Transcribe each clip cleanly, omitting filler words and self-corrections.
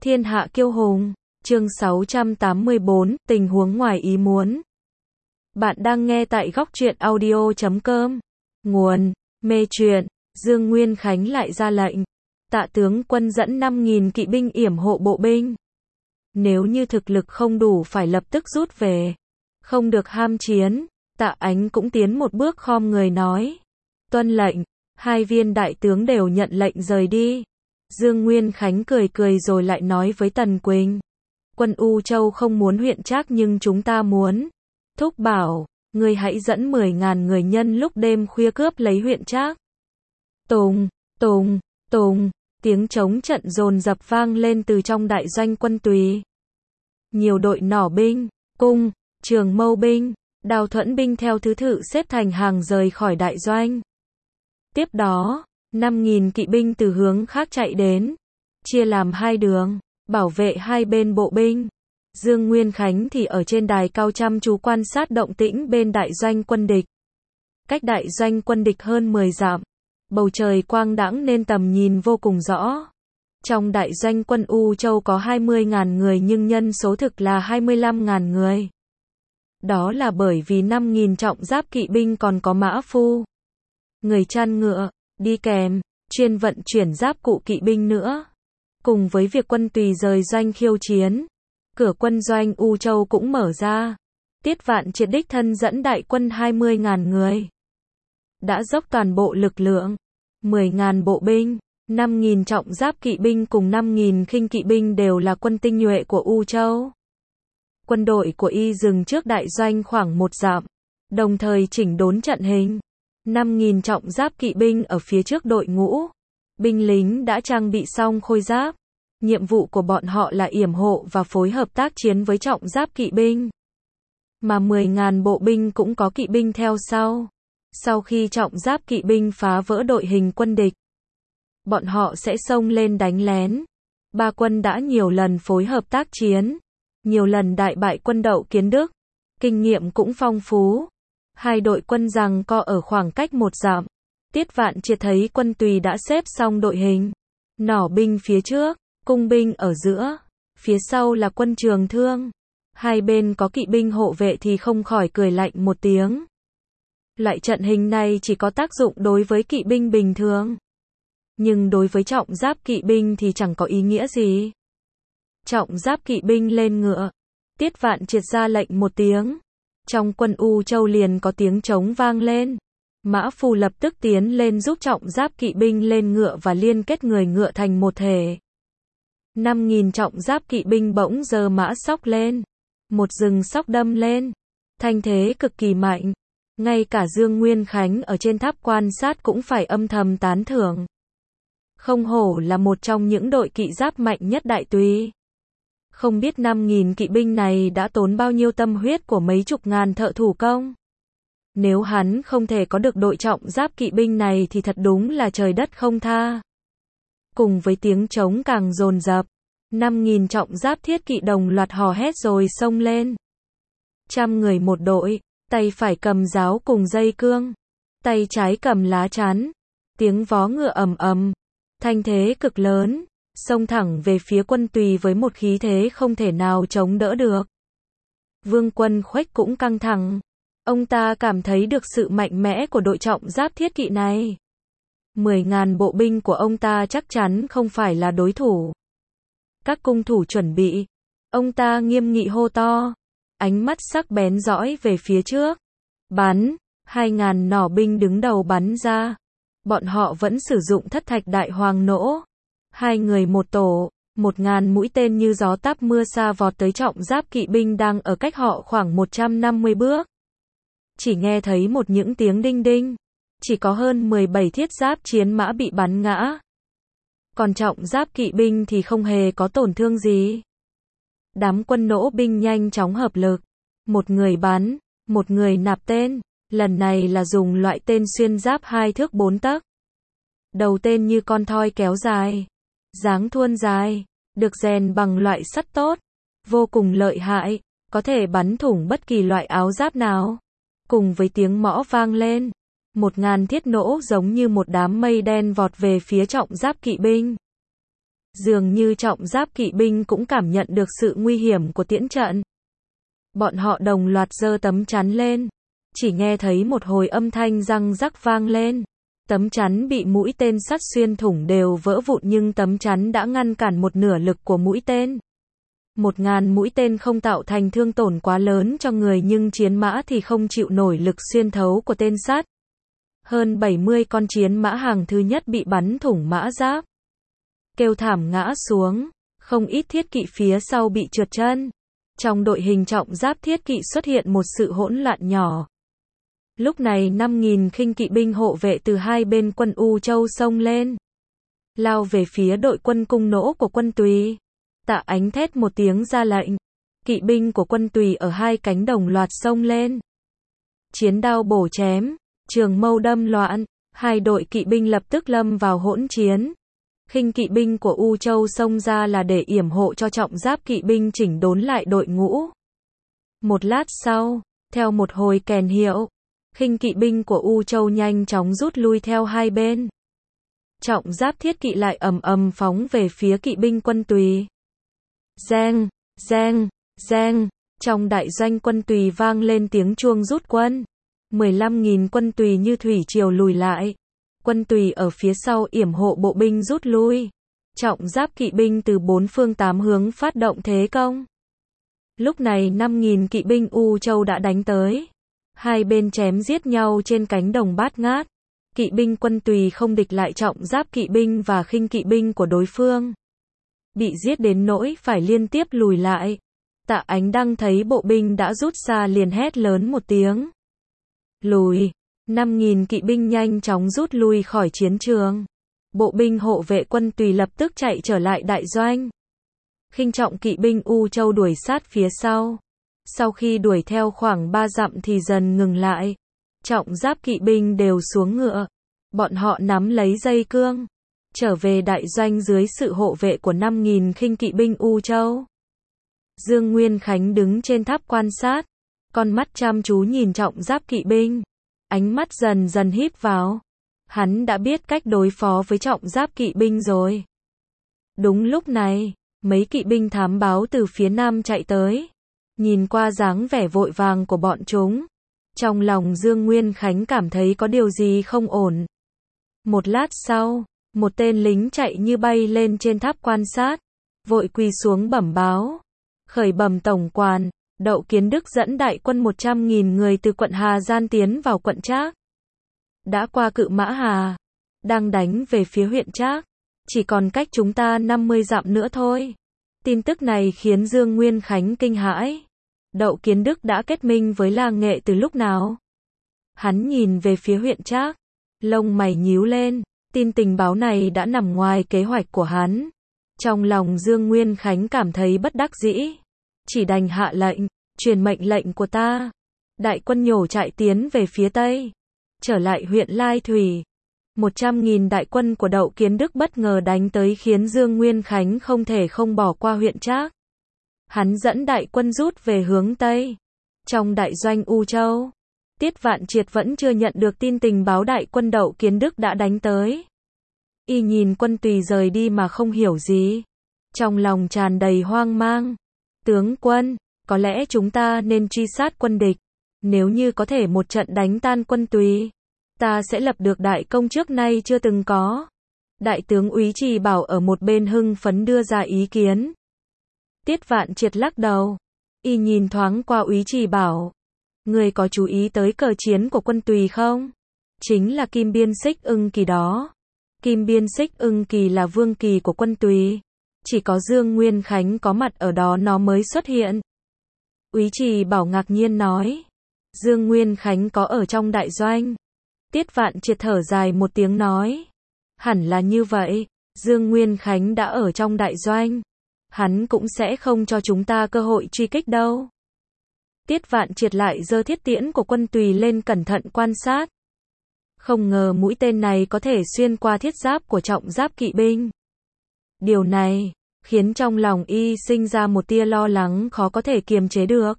Thiên hạ kiêu hùng, chương 684, tình huống ngoài ý muốn. Bạn đang nghe tại góc truyện audio.com. Nguồn, mê truyện, Dương Nguyên Khánh lại ra lệnh. Tạ tướng quân dẫn 5.000 kỵ binh yểm hộ bộ binh. Nếu như thực lực không đủ phải lập tức rút về. Không được ham chiến. Tạ Ánh cũng tiến một bước khom người nói. Tuân lệnh, hai viên đại tướng đều nhận lệnh rời đi. Dương Nguyên Khánh cười cười rồi lại nói với Tần Quỳnh. Quân U Châu không muốn huyện Trác nhưng chúng ta muốn. Thúc bảo, ngươi hãy dẫn 10.000 người nhân lúc đêm khuya cướp lấy huyện Trác. Tùng, tùng, tùng, tiếng trống trận dồn dập vang lên từ trong đại doanh quân Tùy. Nhiều đội nỏ binh, cung, trường mâu binh, đao thuẫn binh theo thứ tự xếp thành hàng rời khỏi đại doanh. Tiếp đó, 5.000 kỵ binh từ hướng khác chạy đến, chia làm hai đường, bảo vệ hai bên bộ binh. Dương Nguyên Khánh thì ở trên đài cao chăm chú quan sát động tĩnh bên đại doanh quân địch. Cách đại doanh quân địch hơn 10 dặm, bầu trời quang đãng nên tầm nhìn vô cùng rõ. Trong đại doanh quân U Châu có 20.000 người nhưng nhân số thực là 25.000 người. Đó là bởi vì 5.000 trọng giáp kỵ binh còn có mã phu, người chăn ngựa, đi kèm, chuyên vận chuyển giáp cụ kỵ binh nữa. Cùng với việc quân Tùy rời doanh khiêu chiến, cửa quân doanh U Châu cũng mở ra. Tiết Vạn Triệt đích thân dẫn đại quân 20.000 người. Đã dốc toàn bộ lực lượng, 10.000 bộ binh, 5.000 trọng giáp kỵ binh cùng 5.000 khinh kỵ binh đều là quân tinh nhuệ của U Châu. Quân đội của y dừng trước đại doanh khoảng 1 dặm, đồng thời chỉnh đốn trận hình. 5.000 trọng giáp kỵ binh ở phía trước đội ngũ. Binh lính đã trang bị xong khôi giáp. Nhiệm vụ của bọn họ là yểm hộ và phối hợp tác chiến với trọng giáp kỵ binh. Mà 10.000 bộ binh cũng có kỵ binh theo sau. Sau khi trọng giáp kỵ binh phá vỡ đội hình quân địch, bọn họ sẽ xông lên đánh lén. Ba quân đã nhiều lần phối hợp tác chiến, nhiều lần đại bại quân Đậu Kiến Đức, kinh nghiệm cũng phong phú. Hai đội quân giằng co ở khoảng cách 1 dặm. Tiết Vạn Triệt thấy quân Tùy đã xếp xong đội hình. Nỏ binh phía trước, cung binh ở giữa, phía sau là quân Trường Thương. Hai bên có kỵ binh hộ vệ thì không khỏi cười lạnh một tiếng. Loại trận hình này chỉ có tác dụng đối với kỵ binh bình thường. Nhưng đối với trọng giáp kỵ binh thì chẳng có ý nghĩa gì. Trọng giáp kỵ binh lên ngựa. Tiết Vạn Triệt ra lệnh một tiếng. Trong quân U Châu liền có tiếng trống vang lên. Mã phu lập tức tiến lên giúp trọng giáp kỵ binh lên ngựa và liên kết người ngựa thành một thể. 5.000 trọng giáp kỵ binh bỗng giơ mã xóc lên. Một rừng xóc đâm lên. Thanh thế cực kỳ mạnh. Ngay cả Dương Nguyên Khánh ở trên tháp quan sát cũng phải âm thầm tán thưởng. Không hổ là một trong những đội kỵ giáp mạnh nhất Đại Tùy. Không biết 5.000 kỵ binh này đã tốn bao nhiêu tâm huyết của mấy chục ngàn thợ thủ công. Nếu hắn không thể có được đội trọng giáp kỵ binh này thì thật đúng là trời đất không tha. Cùng với tiếng trống càng dồn dập, 5.000 trọng giáp thiết kỵ đồng loạt hò hét rồi xông lên. 100 người một đội, tay phải cầm giáo cùng dây cương, tay trái cầm lá chắn. Tiếng vó ngựa ầm ầm, thanh thế cực lớn, xông thẳng về phía quân Tùy với một khí thế không thể nào chống đỡ được. Vương Quân Khuếch cũng căng thẳng. Ông ta cảm thấy được sự mạnh mẽ của đội trọng giáp thiết kỵ này. 10.000 bộ binh của ông ta chắc chắn không phải là đối thủ. Các cung thủ chuẩn bị. Ông ta nghiêm nghị hô to. Ánh mắt sắc bén dõi về phía trước. Bắn. 2.000 nỏ binh đứng đầu bắn ra. Bọn họ vẫn sử dụng thất thạch đại hoàng nỗ. 2 người một tổ. 1.000 mũi tên như gió táp mưa sa vọt tới trọng giáp kỵ binh đang ở cách họ khoảng 150 bước. Chỉ nghe thấy những tiếng đinh đinh. Chỉ có hơn 17 thiết giáp chiến mã bị bắn ngã. Còn trọng giáp kỵ binh thì không hề có tổn thương gì. Đám quân nỗ binh nhanh chóng hợp lực. Một người bắn, một người nạp tên. Lần này là dùng loại tên xuyên giáp 2 thước 4 tấc. Đầu tên như con thoi kéo dài. Dáng thuôn dài. Được rèn bằng loại sắt tốt. Vô cùng lợi hại. Có thể bắn thủng bất kỳ loại áo giáp nào. Cùng với tiếng mõ vang lên, 1.000 thiết nỗ giống như một đám mây đen vọt về phía trọng giáp kỵ binh. Dường như trọng giáp kỵ binh cũng cảm nhận được sự nguy hiểm của tiễn trận. Bọn họ đồng loạt giơ tấm chắn lên. Chỉ nghe thấy một hồi âm thanh răng rắc vang lên. Tấm chắn bị mũi tên sắt xuyên thủng đều vỡ vụn nhưng tấm chắn đã ngăn cản một nửa lực của mũi tên. 1000 mũi tên không tạo thành thương tổn quá lớn cho người nhưng chiến mã thì không chịu nổi lực xuyên thấu của tên sắt. Hơn 70 con chiến mã hàng thứ nhất bị bắn thủng mã giáp. Kêu thảm ngã xuống, không ít thiết kỵ phía sau bị trượt chân. Trong đội hình trọng giáp thiết kỵ xuất hiện một sự hỗn loạn nhỏ. Lúc này 5000 khinh kỵ binh hộ vệ từ hai bên quân U Châu xông lên, lao về phía đội quân cung nỗ của quân Tùy. Tạ Ánh thét một tiếng ra lệnh. Kỵ binh của quân Tùy ở hai cánh đồng loạt xông lên. Chiến đao bổ chém, trường mâu đâm loạn, hai đội kỵ binh lập tức lâm vào hỗn chiến. Khinh kỵ binh của U Châu xông ra là để yểm hộ cho trọng giáp kỵ binh chỉnh đốn lại đội ngũ. Một lát sau, theo một hồi kèn hiệu, khinh kỵ binh của U Châu nhanh chóng rút lui theo hai bên. Trọng giáp thiết kỵ lại ầm ầm phóng về phía kỵ binh quân Tùy. Reng, reng, reng, trong đại doanh quân Tùy vang lên tiếng chuông rút quân. 15.000 quân Tùy như thủy triều lùi lại. Quân Tùy ở phía sau yểm hộ bộ binh rút lui. Trọng giáp kỵ binh từ bốn phương tám hướng phát động thế công. Lúc này 5.000 kỵ binh U Châu đã đánh tới. Hai bên chém giết nhau trên cánh đồng bát ngát. Kỵ binh quân Tùy không địch lại trọng giáp kỵ binh và khinh kỵ binh của đối phương. Bị giết đến nỗi phải liên tiếp lùi lại. Tạ Ánh Đăng thấy bộ binh đã rút xa liền hét lớn một tiếng. Lùi! 5.000 kỵ binh nhanh chóng rút lui khỏi chiến trường. Bộ binh hộ vệ quân Tùy lập tức chạy trở lại đại doanh. Khinh trọng kỵ binh U Châu đuổi sát phía sau. Sau khi đuổi theo khoảng 3 dặm thì dần ngừng lại. Trọng giáp kỵ binh đều xuống ngựa. Bọn họ nắm lấy dây cương, trở về đại doanh dưới sự hộ vệ của 5.000 khinh kỵ binh U Châu. Dương Nguyên Khánh đứng trên tháp quan sát, con mắt chăm chú nhìn trọng giáp kỵ binh. Ánh mắt dần dần híp vào. Hắn đã biết cách đối phó với trọng giáp kỵ binh rồi. Đúng lúc này, mấy kỵ binh thám báo từ phía nam chạy tới. Nhìn qua dáng vẻ vội vàng của bọn chúng, trong lòng Dương Nguyên Khánh cảm thấy có điều gì không ổn. Một lát sau, một tên lính chạy như bay lên trên tháp quan sát, vội quỳ xuống bẩm báo. Khởi bẩm tổng quản, Đậu Kiến Đức dẫn đại quân 100.000 người từ quận Hà Giang tiến vào quận Trác. Đã qua Cự Mã Hà, đang đánh về phía huyện Trác. Chỉ còn cách chúng ta 50 dặm nữa thôi. Tin tức này khiến Dương Nguyên Khánh kinh hãi. Đậu Kiến Đức đã kết minh với La Nghệ từ lúc nào? Hắn nhìn về phía huyện Trác, lông mày nhíu lên. Tin tình báo này đã nằm ngoài kế hoạch của hắn. Trong lòng Dương Nguyên Khánh cảm thấy bất đắc dĩ. Chỉ đành hạ lệnh, truyền mệnh lệnh của ta. Đại quân nhổ chạy tiến về phía tây, trở lại huyện Lai Thủy. 100.000 đại quân của Đậu Kiến Đức bất ngờ đánh tới khiến Dương Nguyên Khánh không thể không bỏ qua huyện Trác. Hắn dẫn đại quân rút về hướng tây. Trong đại doanh U Châu, Tiết Vạn Triệt vẫn chưa nhận được tin tình báo đại quân Đậu Kiến Đức đã đánh tới. Y nhìn quân Tùy rời đi mà không hiểu gì. Trong lòng tràn đầy hoang mang. Tướng quân, có lẽ chúng ta nên truy sát quân địch. Nếu như có thể một trận đánh tan quân Tùy, ta sẽ lập được đại công trước nay chưa từng có. Đại tướng Úy Trì Bảo ở một bên hưng phấn đưa ra ý kiến. Tiết Vạn Triệt lắc đầu. Y nhìn thoáng qua Úy Trì Bảo. Người có chú ý tới cờ chiến của quân Tùy không? Chính là Kim Biên Xích Ưng Kỳ đó. Kim Biên Xích Ưng Kỳ là vương kỳ của quân Tùy. Chỉ có Dương Nguyên Khánh có mặt ở đó nó mới xuất hiện. Úy Trì Bảo ngạc nhiên nói. Dương Nguyên Khánh có ở trong đại doanh. Tiết Vạn Triệt thở dài một tiếng nói. Hẳn là như vậy, Dương Nguyên Khánh đã ở trong đại doanh. Hắn cũng sẽ không cho chúng ta cơ hội truy kích đâu. Tiết Vạn Triệt lại giơ thiết tiễn của quân Tùy lên cẩn thận quan sát. Không ngờ mũi tên này có thể xuyên qua thiết giáp của trọng giáp kỵ binh. Điều này khiến trong lòng y sinh ra một tia lo lắng khó có thể kiềm chế được.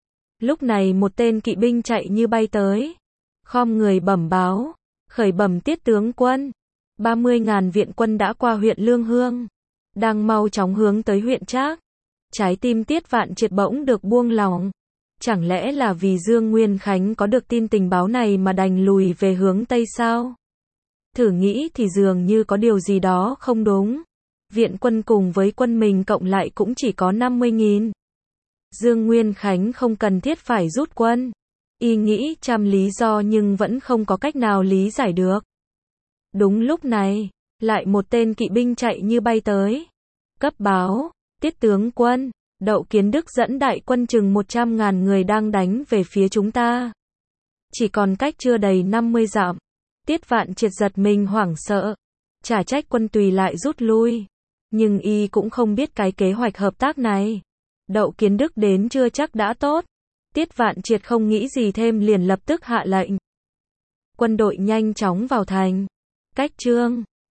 Lúc này một tên kỵ binh chạy như bay tới, khom người bẩm báo. Khởi bẩm Tiết tướng quân, 30.000 viện quân đã qua huyện Lương Hương. đang mau chóng hướng tới huyện Trác. Trái tim Tiết Vạn Triệt bỗng được buông lỏng. Chẳng lẽ là vì Dương Nguyên Khánh có được tin tình báo này mà đành lùi về hướng Tây sao? Thử nghĩ thì dường như có điều gì đó không đúng. Viện quân cùng với quân mình cộng lại cũng chỉ có 50.000. Dương Nguyên Khánh không cần thiết phải rút quân. Y nghĩ trăm lý do nhưng vẫn không có cách nào lý giải được. Đúng lúc này, lại một tên kỵ binh chạy như bay tới. Cấp báo, Tiết tướng quân, Đậu Kiến Đức dẫn đại quân chừng 100.000 người đang đánh về phía chúng ta. Chỉ còn cách chưa đầy 50 dặm. Tiết Vạn Triệt giật mình hoảng sợ. Chả trách quân Tùy lại rút lui. Nhưng y cũng không biết cái kế hoạch hợp tác này. Đậu Kiến Đức đến chưa chắc đã tốt. Tiết Vạn Triệt không nghĩ gì thêm liền lập tức hạ lệnh. Quân đội nhanh chóng vào thành. Cách Trương